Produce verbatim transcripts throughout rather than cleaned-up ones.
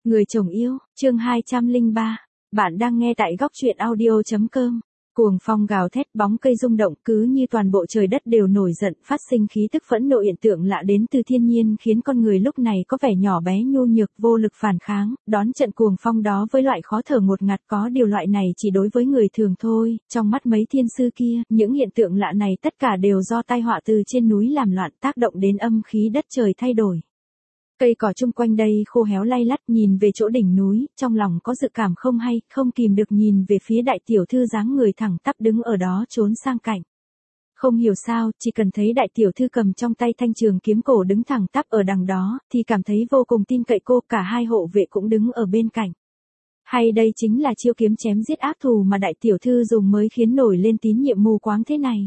Người chồng yêu, chương hai trăm lẻ ba. Bạn đang nghe tại góc truyện audio chấm com. Cuồng phong gào thét, bóng cây rung động, cứ như toàn bộ trời đất đều nổi giận, phát sinh khí tức phẫn nộ hiện tượng lạ đến từ thiên nhiên, khiến con người lúc này có vẻ nhỏ bé nhu nhược, vô lực phản kháng, đón trận cuồng phong đó với loại khó thở ngột ngạt. Có điều loại này chỉ đối với người thường thôi, trong mắt mấy thiên sư kia, những hiện tượng lạ này tất cả đều do tai họa từ trên núi làm loạn, tác động đến âm khí đất trời thay đổi. Cây cỏ chung quanh đây khô héo lay lắt, nhìn về chỗ đỉnh núi, trong lòng có dự cảm không hay, không kìm được nhìn về phía đại tiểu thư dáng người thẳng tắp đứng ở đó trốn sang cạnh. Không hiểu sao, chỉ cần thấy đại tiểu thư cầm trong tay thanh trường kiếm cổ đứng thẳng tắp ở đằng đó, thì cảm thấy vô cùng tin cậy cô, cả hai hộ vệ cũng đứng ở bên cạnh. Hay đây chính là chiêu kiếm chém giết ác thù mà đại tiểu thư dùng mới khiến nổi lên tín nhiệm mù quáng thế này.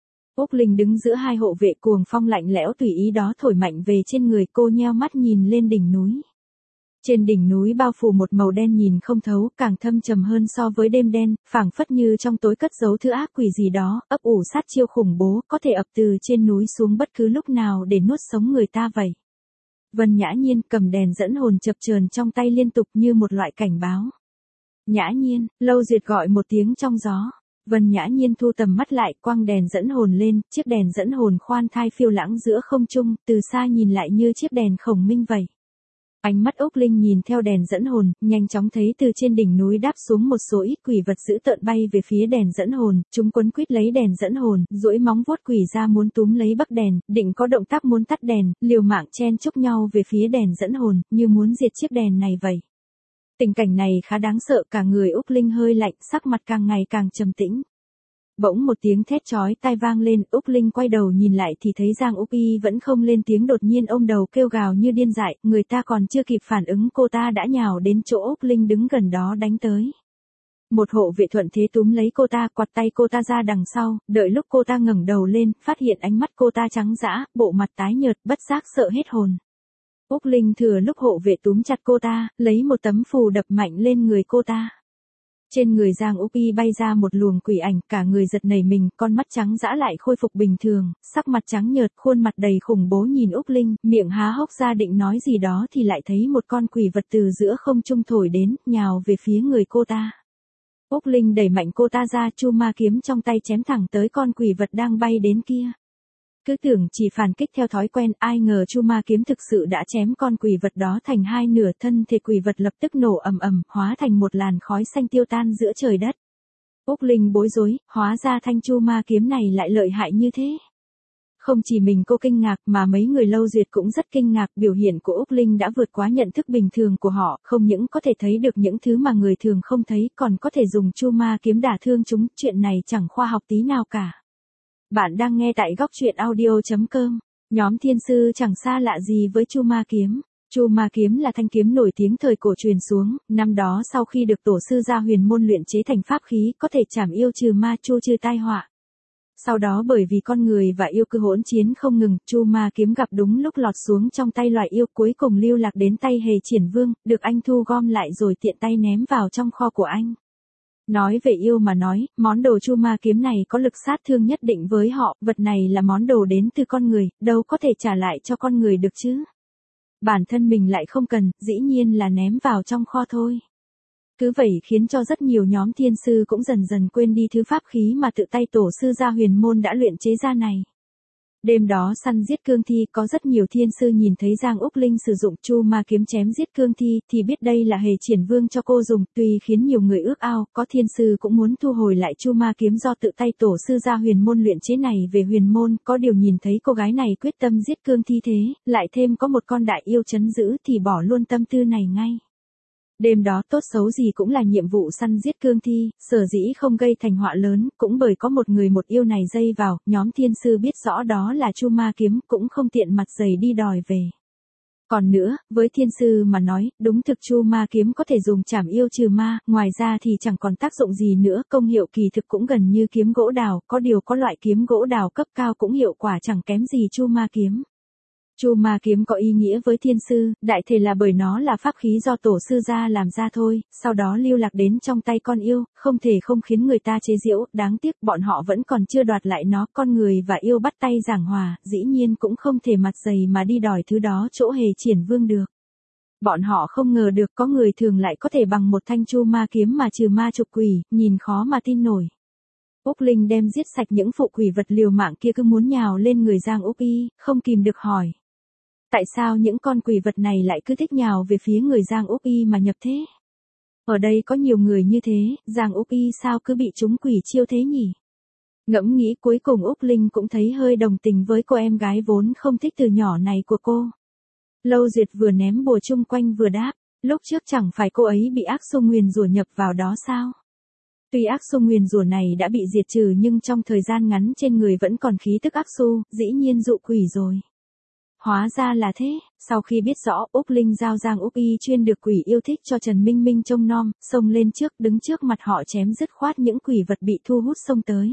Úc Linh đứng giữa hai hộ vệ, cuồng phong lạnh lẽo tùy ý đó thổi mạnh về trên người cô, nheo mắt nhìn lên đỉnh núi. Trên đỉnh núi bao phủ một màu đen nhìn không thấu, càng thâm trầm hơn so với đêm đen, phảng phất như trong tối cất giấu thứ ác quỷ gì đó, ấp ủ sát chiêu khủng bố, có thể ập từ trên núi xuống bất cứ lúc nào để nuốt sống người ta vậy. Vân Nhã Nhiên cầm đèn dẫn hồn chập chờn trong tay liên tục như một loại cảnh báo. Nhã Nhiên, Lâu Duyệt gọi một tiếng trong gió. Vân Nhã Nhiên thu tầm mắt lại, quăng đèn dẫn hồn lên, chiếc đèn dẫn hồn khoan thai phiêu lãng giữa không trung, từ xa nhìn lại như chiếc đèn khổng minh vậy. Ánh mắt Úc Linh nhìn theo đèn dẫn hồn, nhanh chóng thấy từ trên đỉnh núi đáp xuống một số ít quỷ vật dữ tợn bay về phía đèn dẫn hồn, chúng quấn quýt lấy đèn dẫn hồn, duỗi móng vuốt quỷ ra muốn túm lấy bắc đèn, định có động tác muốn tắt đèn, liều mạng chen chúc nhau về phía đèn dẫn hồn, như muốn diệt chiếc đèn này vậy. Tình cảnh này khá đáng sợ, cả người Úc Linh hơi lạnh, sắc mặt càng ngày càng trầm tĩnh. Bỗng một tiếng thét chói tai vang lên, Úc Linh quay đầu nhìn lại thì thấy Giang Úc Y vẫn không lên tiếng, đột nhiên ôm đầu kêu gào như điên dại, người ta còn chưa kịp phản ứng cô ta đã nhào đến chỗ Úc Linh đứng gần đó đánh tới. Một hộ vệ thuận thế túm lấy cô ta, quạt tay cô ta ra đằng sau, đợi lúc cô ta ngẩng đầu lên, phát hiện ánh mắt cô ta trắng dã, bộ mặt tái nhợt, bất giác sợ hết hồn. Úc Linh thừa lúc hộ vệ túm chặt cô ta, lấy một tấm phù đập mạnh lên người cô ta. Trên người Giang Úc Y bay ra một luồng quỷ ảnh, cả người giật nảy mình, con mắt trắng dã lại khôi phục bình thường, sắc mặt trắng nhợt, khuôn mặt đầy khủng bố nhìn Úc Linh, miệng há hốc ra định nói gì đó thì lại thấy một con quỷ vật từ giữa không trung thổi đến, nhào về phía người cô ta. Úc Linh đẩy mạnh cô ta ra, chu ma kiếm trong tay chém thẳng tới con quỷ vật đang bay đến kia. Cứ tưởng chỉ phản kích theo thói quen, ai ngờ chu ma kiếm thực sự đã chém con quỷ vật đó thành hai nửa, thân thể quỷ vật lập tức nổ ầm ầm, hóa thành một làn khói xanh tiêu tan giữa trời đất. Úc Linh bối rối, hóa ra thanh chu ma kiếm này lại lợi hại như thế. Không chỉ mình cô kinh ngạc mà mấy người Lâu Duyệt cũng rất kinh ngạc, biểu hiện của Úc Linh đã vượt quá nhận thức bình thường của họ, không những có thể thấy được những thứ mà người thường không thấy, còn có thể dùng chu ma kiếm đả thương chúng, chuyện này chẳng khoa học tí nào cả. Bạn đang nghe tại góc truyện audio chấm com. Nhóm thiên sư chẳng xa lạ gì với chu ma kiếm. Chu ma kiếm là thanh kiếm nổi tiếng thời cổ truyền xuống, năm đó sau khi được tổ sư Gia Huyền Môn luyện chế thành pháp khí, có thể trảm yêu trừ ma, chu trừ tai họa. Sau đó bởi vì con người và yêu cứ hỗn chiến không ngừng, chu ma kiếm gặp đúng lúc lọt xuống trong tay loại yêu, cuối cùng lưu lạc đến tay Hề Triển Vương, được anh thu gom lại rồi tiện tay ném vào trong kho của anh. Nói về yêu mà nói, món đồ chu ma kiếm này có lực sát thương nhất định với họ, vật này là món đồ đến từ con người, đâu có thể trả lại cho con người được chứ. Bản thân mình lại không cần, dĩ nhiên là ném vào trong kho thôi. Cứ vậy khiến cho rất nhiều nhóm thiên sư cũng dần dần quên đi thứ pháp khí mà tự tay tổ sư Gia Huyền Môn đã luyện chế ra này. Đêm đó săn giết cương thi, có rất nhiều thiên sư nhìn thấy Giang Úc Linh sử dụng chu ma kiếm chém giết cương thi, thì biết đây là Hề Triển Vương cho cô dùng, tuy khiến nhiều người ước ao, có thiên sư cũng muốn thu hồi lại chu ma kiếm do tự tay tổ sư Gia Huyền Môn luyện chế này về huyền môn, có điều nhìn thấy cô gái này quyết tâm giết cương thi thế, lại thêm có một con đại yêu trấn giữ thì bỏ luôn tâm tư này ngay. Đêm đó tốt xấu gì cũng là nhiệm vụ săn giết cương thi, sở dĩ không gây thành họa lớn, cũng bởi có một người một yêu này dây vào, nhóm thiên sư biết rõ đó là chu ma kiếm, cũng không tiện mặt dày đi đòi về. Còn nữa, với thiên sư mà nói, đúng thực chu ma kiếm có thể dùng trảm yêu trừ ma, ngoài ra thì chẳng còn tác dụng gì nữa, công hiệu kỳ thực cũng gần như kiếm gỗ đào, có điều có loại kiếm gỗ đào cấp cao cũng hiệu quả chẳng kém gì chu ma kiếm. Chu ma kiếm có ý nghĩa với thiên sư, đại thể là bởi nó là pháp khí do tổ sư gia làm ra thôi, sau đó lưu lạc đến trong tay con yêu, không thể không khiến người ta chế giễu, đáng tiếc bọn họ vẫn còn chưa đoạt lại nó, con người và yêu bắt tay giảng hòa, dĩ nhiên cũng không thể mặt dày mà đi đòi thứ đó chỗ Hề Triển Vương được. Bọn họ không ngờ được có người thường lại có thể bằng một thanh chu ma kiếm mà trừ ma trục quỷ, nhìn khó mà tin nổi. Úc Linh đem giết sạch những phụ quỷ vật liều mạng kia cứ muốn nhào lên người Giang Úc Y, không kìm được hỏi. Tại sao những con quỷ vật này lại cứ thích nhào về phía người Giang Úc Y mà nhập thế? Ở đây có nhiều người như thế, Giang Úc Y sao cứ bị chúng quỷ chiêu thế nhỉ? Ngẫm nghĩ cuối cùng Úc Linh cũng thấy hơi đồng tình với cô em gái vốn không thích từ nhỏ này của cô. Lâu Duyệt vừa ném bùa chung quanh vừa đáp, lúc trước chẳng phải cô ấy bị ác xung nguyền rủa nhập vào đó sao? Tuy ác xung nguyền rủa này đã bị diệt trừ nhưng trong thời gian ngắn trên người vẫn còn khí tức ác xu, dĩ nhiên dụ quỷ rồi. Hóa ra là thế, sau khi biết rõ Úc Linh giao Giang Úc Y chuyên được quỷ yêu thích cho Trần Minh Minh trông nom, xông lên trước đứng trước mặt họ chém dứt khoát những quỷ vật bị thu hút xông tới.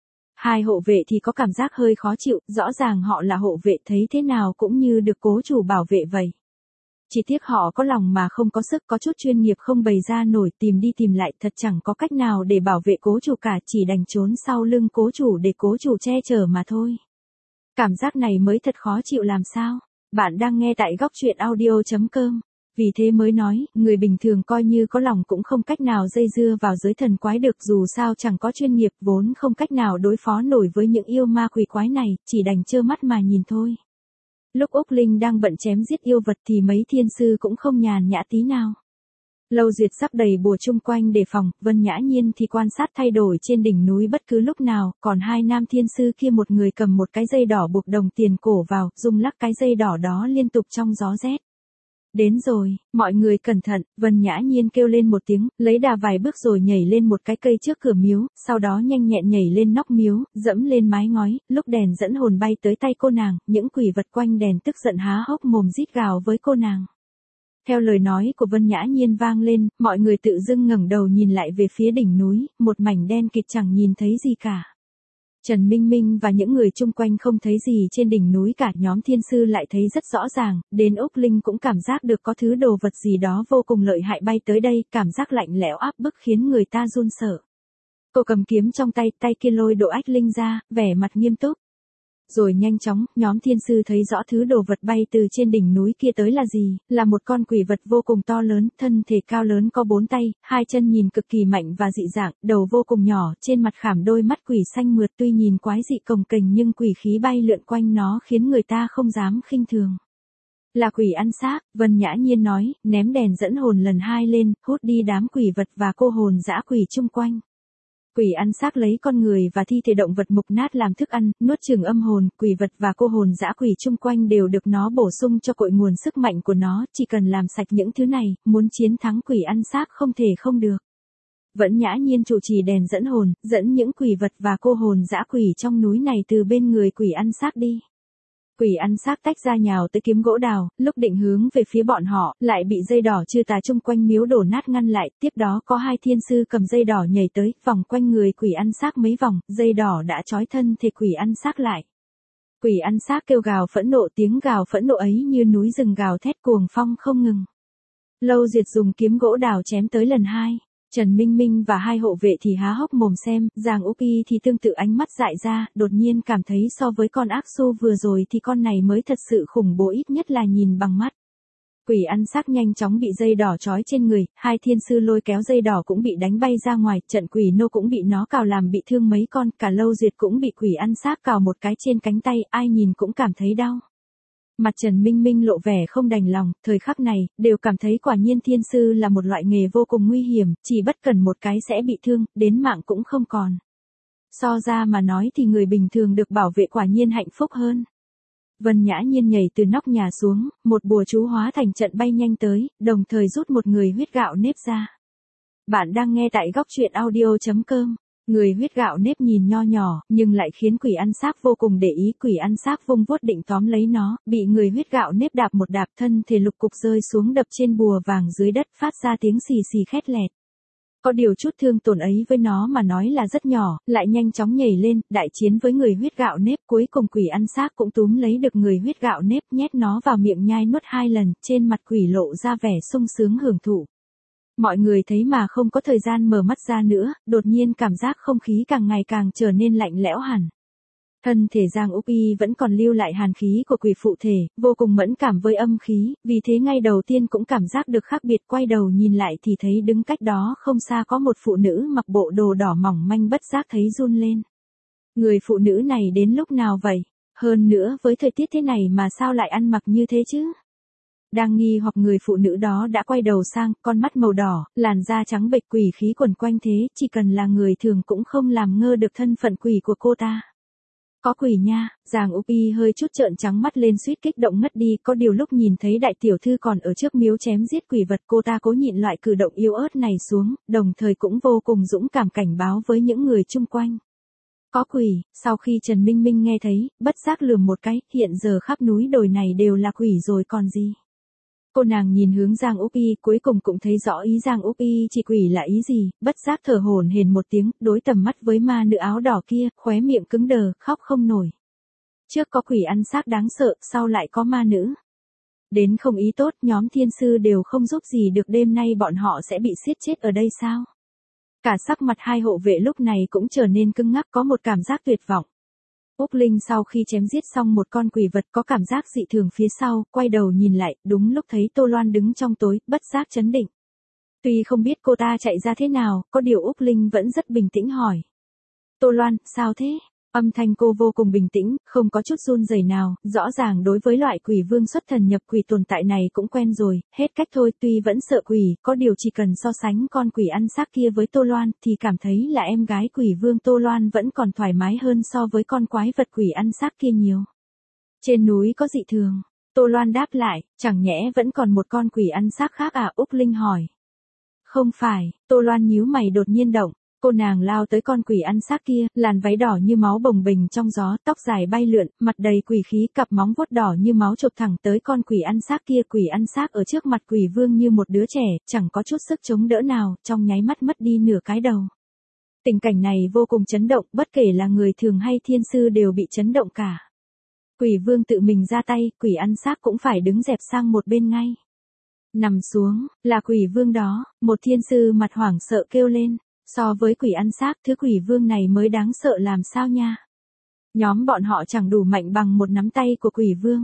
Hai hộ vệ thì có cảm giác hơi khó chịu, rõ ràng họ là hộ vệ thấy thế nào cũng như được cố chủ bảo vệ vậy. Chỉ tiếc họ có lòng mà không có sức, có chút chuyên nghiệp không bày ra nổi, tìm đi tìm lại thật chẳng có cách nào để bảo vệ cố chủ cả, chỉ đành trốn sau lưng cố chủ để cố chủ che chở mà thôi. Cảm giác này mới thật khó chịu làm sao. Bạn đang nghe tại góc truyện audio chấm com. Vì thế mới nói, người bình thường coi như có lòng cũng không cách nào dây dưa vào giới thần quái được, dù sao chẳng có chuyên nghiệp vốn không cách nào đối phó nổi với những yêu ma quỷ quái này, chỉ đành trơ mắt mà nhìn thôi. Lúc Úc Linh đang bận chém giết yêu vật thì mấy thiên sư cũng không nhàn nhã tí nào. Lâu Duyệt sắp đầy bùa chung quanh đề phòng, Vân Nhã Nhiên thì quan sát thay đổi trên đỉnh núi bất cứ lúc nào, còn hai nam thiên sư kia một người cầm một cái dây đỏ buộc đồng tiền cổ vào, rung lắc cái dây đỏ đó liên tục trong gió rét. Đến rồi, mọi người cẩn thận, Vân Nhã Nhiên kêu lên một tiếng, lấy đà vài bước rồi nhảy lên một cái cây trước cửa miếu, sau đó nhanh nhẹn nhảy lên nóc miếu, dẫm lên mái ngói, lúc đèn dẫn hồn bay tới tay cô nàng, những quỷ vật quanh đèn tức giận há hốc mồm rít gào với cô nàng. Theo lời nói của Vân Nhã Nhiên vang lên, mọi người tự dưng ngẩng đầu nhìn lại về phía đỉnh núi, một mảnh đen kịt chẳng nhìn thấy gì cả. Trần Minh Minh và những người chung quanh không thấy gì trên đỉnh núi cả, nhóm thiên sư lại thấy rất rõ ràng, đến Úc Linh cũng cảm giác được có thứ đồ vật gì đó vô cùng lợi hại bay tới đây, cảm giác lạnh lẽo áp bức khiến người ta run sợ. Cô cầm kiếm trong tay, tay kia lôi Độ Ách Linh ra, vẻ mặt nghiêm túc. Rồi nhanh chóng, nhóm thiên sư thấy rõ thứ đồ vật bay từ trên đỉnh núi kia tới là gì, là một con quỷ vật vô cùng to lớn, thân thể cao lớn có bốn tay, hai chân nhìn cực kỳ mạnh và dị dạng, đầu vô cùng nhỏ, trên mặt khảm đôi mắt quỷ xanh mượt, tuy nhìn quái dị cồng kềnh nhưng quỷ khí bay lượn quanh nó khiến người ta không dám khinh thường. Là quỷ ăn xác, Vân Nhã Nhiên nói, ném đèn dẫn hồn lần hai lên, hút đi đám quỷ vật và cô hồn dã quỷ chung quanh. Quỷ ăn xác lấy con người và thi thể động vật mục nát làm thức ăn, nuốt chửng âm hồn, quỷ vật và cô hồn dã quỷ chung quanh đều được nó bổ sung cho cội nguồn sức mạnh của nó, chỉ cần làm sạch những thứ này, muốn chiến thắng quỷ ăn xác không thể không được. Vẫn Nhã Nhiên chủ trì đèn dẫn hồn, dẫn những quỷ vật và cô hồn dã quỷ trong núi này từ bên người quỷ ăn xác đi. Quỷ ăn xác tách ra nhào tới kiếm gỗ đào, lúc định hướng về phía bọn họ, lại bị dây đỏ chư tà chung quanh miếu đổ nát ngăn lại, tiếp đó có hai thiên sư cầm dây đỏ nhảy tới, vòng quanh người quỷ ăn xác mấy vòng, dây đỏ đã trói thân thể quỷ ăn xác lại. Quỷ ăn xác kêu gào phẫn nộ, tiếng gào phẫn nộ ấy như núi rừng gào thét cuồng phong không ngừng. Lâu Duyệt dùng kiếm gỗ đào chém tới lần hai. Trần Minh Minh và hai hộ vệ thì há hốc mồm xem, Giang Úc Y thì tương tự ánh mắt dại ra, đột nhiên cảm thấy so với con ác xu vừa rồi thì con này mới thật sự khủng bố, ít nhất là nhìn bằng mắt. Quỷ ăn xác nhanh chóng bị dây đỏ trói trên người, hai thiên sư lôi kéo dây đỏ cũng bị đánh bay ra ngoài, trận quỷ nô cũng bị nó cào làm bị thương mấy con, cả Lâu Duyệt cũng bị quỷ ăn xác cào một cái trên cánh tay, ai nhìn cũng cảm thấy đau. Mặt Trần Minh Minh lộ vẻ không đành lòng, thời khắc này, đều cảm thấy quả nhiên thiên sư là một loại nghề vô cùng nguy hiểm, chỉ bất cần một cái sẽ bị thương, đến mạng cũng không còn. So ra mà nói thì người bình thường được bảo vệ quả nhiên hạnh phúc hơn. Vân Nhã Nhiên nhảy từ nóc nhà xuống, một bùa chú hóa thành trận bay nhanh tới, đồng thời rút một người huyết gạo nếp ra. Bạn đang nghe tại góc truyện audio chấm com. Người huyết gạo nếp nhìn nho nhỏ, nhưng lại khiến quỷ ăn xác vô cùng để ý, quỷ ăn xác vung vuốt định tóm lấy nó, bị người huyết gạo nếp đạp một đạp, thân thể lục cục rơi xuống đập trên bùa vàng dưới đất, phát ra tiếng xì xì khét lẹt. Có điều chút thương tổn ấy với nó mà nói là rất nhỏ, lại nhanh chóng nhảy lên, đại chiến với người huyết gạo nếp, cuối cùng quỷ ăn xác cũng túm lấy được người huyết gạo nếp, nhét nó vào miệng nhai nuốt hai lần, trên mặt quỷ lộ ra vẻ sung sướng hưởng thụ. Mọi người thấy mà không có thời gian mở mắt ra nữa, đột nhiên cảm giác không khí càng ngày càng trở nên lạnh lẽo hẳn. Thân thể Giang Úc Y vẫn còn lưu lại hàn khí của quỷ phụ thể, vô cùng mẫn cảm với âm khí, vì thế ngay đầu tiên cũng cảm giác được khác biệt, quay đầu nhìn lại thì thấy đứng cách đó không xa có một phụ nữ mặc bộ đồ đỏ mỏng manh, bất giác thấy run lên. Người phụ nữ này đến lúc nào vậy? Hơn nữa với thời tiết thế này mà sao lại ăn mặc như thế chứ? Đang nghi hoặc người phụ nữ đó đã quay đầu sang, con mắt màu đỏ, làn da trắng bệch, quỷ khí quẩn quanh thế, chỉ cần là người thường cũng không làm ngơ được thân phận quỷ của cô ta. Có quỷ nha. Giang Úc Y hơi chút trợn trắng mắt lên, suýt kích động ngất đi, có điều lúc nhìn thấy đại tiểu thư còn ở trước miếu chém giết quỷ vật, cô ta cố nhịn loại cử động yếu ớt này xuống, đồng thời cũng vô cùng dũng cảm cảnh báo với những người chung quanh. Có quỷ. Sau khi Trần Minh Minh nghe thấy, bất giác lườm một cái, hiện giờ khắp núi đồi này đều là quỷ rồi còn gì. Cô nàng nhìn hướng Giang Úc Y, cuối cùng cũng thấy rõ ý Giang Úc Y chỉ quỷ là ý gì, bất giác thở hổn hển một tiếng, đối tầm mắt với ma nữ áo đỏ kia, khóe miệng cứng đờ, khóc không nổi. Trước có quỷ ăn xác đáng sợ, sau lại có ma nữ. Đến không ý tốt, nhóm thiên sư đều không giúp gì được, đêm nay bọn họ sẽ bị giết chết ở đây sao? Cả sắc mặt hai hộ vệ lúc này cũng trở nên cứng ngắc, có một cảm giác tuyệt vọng. Úc Linh sau khi chém giết xong một con quỷ vật có cảm giác dị thường phía sau, quay đầu nhìn lại, đúng lúc thấy Tô Loan đứng trong tối, bất giác chấn định. Tuy không biết cô ta chạy ra thế nào, có điều Úc Linh vẫn rất bình tĩnh hỏi. Tô Loan, sao thế? Âm thanh cô vô cùng bình tĩnh, không có chút run rẩy nào, rõ ràng đối với loại quỷ vương xuất thần nhập quỷ tồn tại này cũng quen rồi, hết cách thôi, tuy vẫn sợ quỷ, có điều chỉ cần so sánh con quỷ ăn xác kia với Tô Loan, thì cảm thấy là em gái quỷ vương Tô Loan vẫn còn thoải mái hơn so với con quái vật quỷ ăn xác kia nhiều. Trên núi có dị thường. Tô Loan đáp lại, chẳng nhẽ vẫn còn một con quỷ ăn xác khác à? Úc Linh hỏi. Không phải. Tô Loan nhíu mày đột nhiên động. Cô nàng lao tới con quỷ ăn xác kia, làn váy đỏ như máu bồng bềnh trong gió, tóc dài bay lượn, mặt đầy quỷ khí, cặp móng vuốt đỏ như máu chộp thẳng tới con quỷ ăn xác kia. Quỷ ăn xác ở trước mặt quỷ vương như một đứa trẻ, chẳng có chút sức chống đỡ nào, trong nháy mắt mất đi nửa cái đầu. Tình cảnh này vô cùng chấn động, bất kể là người thường hay thiên sư đều bị chấn động cả. Quỷ vương tự mình ra tay, quỷ ăn xác cũng phải đứng dẹp sang một bên ngay. Nằm xuống, là quỷ vương đó, một thiên sư mặt hoảng sợ kêu lên. So với quỷ ăn xác, thứ quỷ vương này mới đáng sợ làm sao nha. Nhóm bọn họ chẳng đủ mạnh bằng một nắm tay của quỷ vương.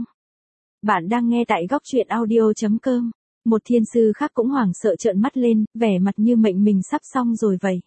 Bạn đang nghe tại góc truyện audio chấm com. Một thiên sư khác cũng hoảng sợ trợn mắt lên, vẻ mặt như mệnh mình sắp xong rồi vậy.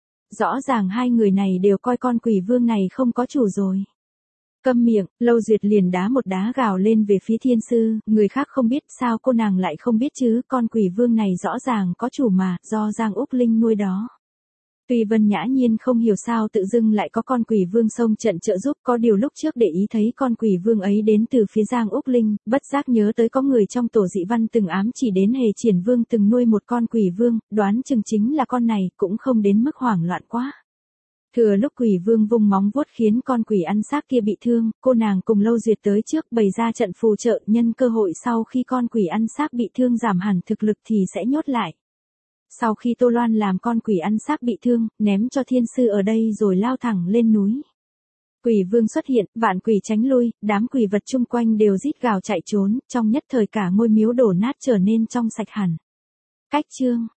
Rõ ràng hai người này đều coi con quỷ vương này không có chủ rồi. Câm miệng, Lâu Duyệt liền đá một đá gào lên về phía thiên sư, người khác không biết sao cô nàng lại không biết chứ, con quỷ vương này rõ ràng có chủ mà, do Giang Úc Linh nuôi đó. Tuy Vân Nhã Nhiên không hiểu sao tự dưng lại có con quỷ vương xông trận trợ giúp, có điều lúc trước để ý thấy con quỷ vương ấy đến từ phía Giang Úc Linh, bất giác nhớ tới có người trong tổ dị văn từng ám chỉ đến Hề Triển Vương từng nuôi một con quỷ vương, đoán chừng chính là con này, cũng không đến mức hoảng loạn quá. Thừa lúc quỷ vương vung móng vuốt khiến con quỷ ăn xác kia bị thương, cô nàng cùng Lâu Duyệt tới trước bày ra trận phù trợ, nhân cơ hội sau khi con quỷ ăn xác bị thương giảm hẳn thực lực thì sẽ nhốt lại. Sau khi Tô Loan làm con quỷ ăn xác bị thương, ném cho thiên sư ở đây rồi lao thẳng lên núi. Quỷ vương xuất hiện, vạn quỷ tránh lui, đám quỷ vật chung quanh đều rít gào chạy trốn, trong nhất thời cả ngôi miếu đổ nát trở nên trong sạch hẳn. Cách chương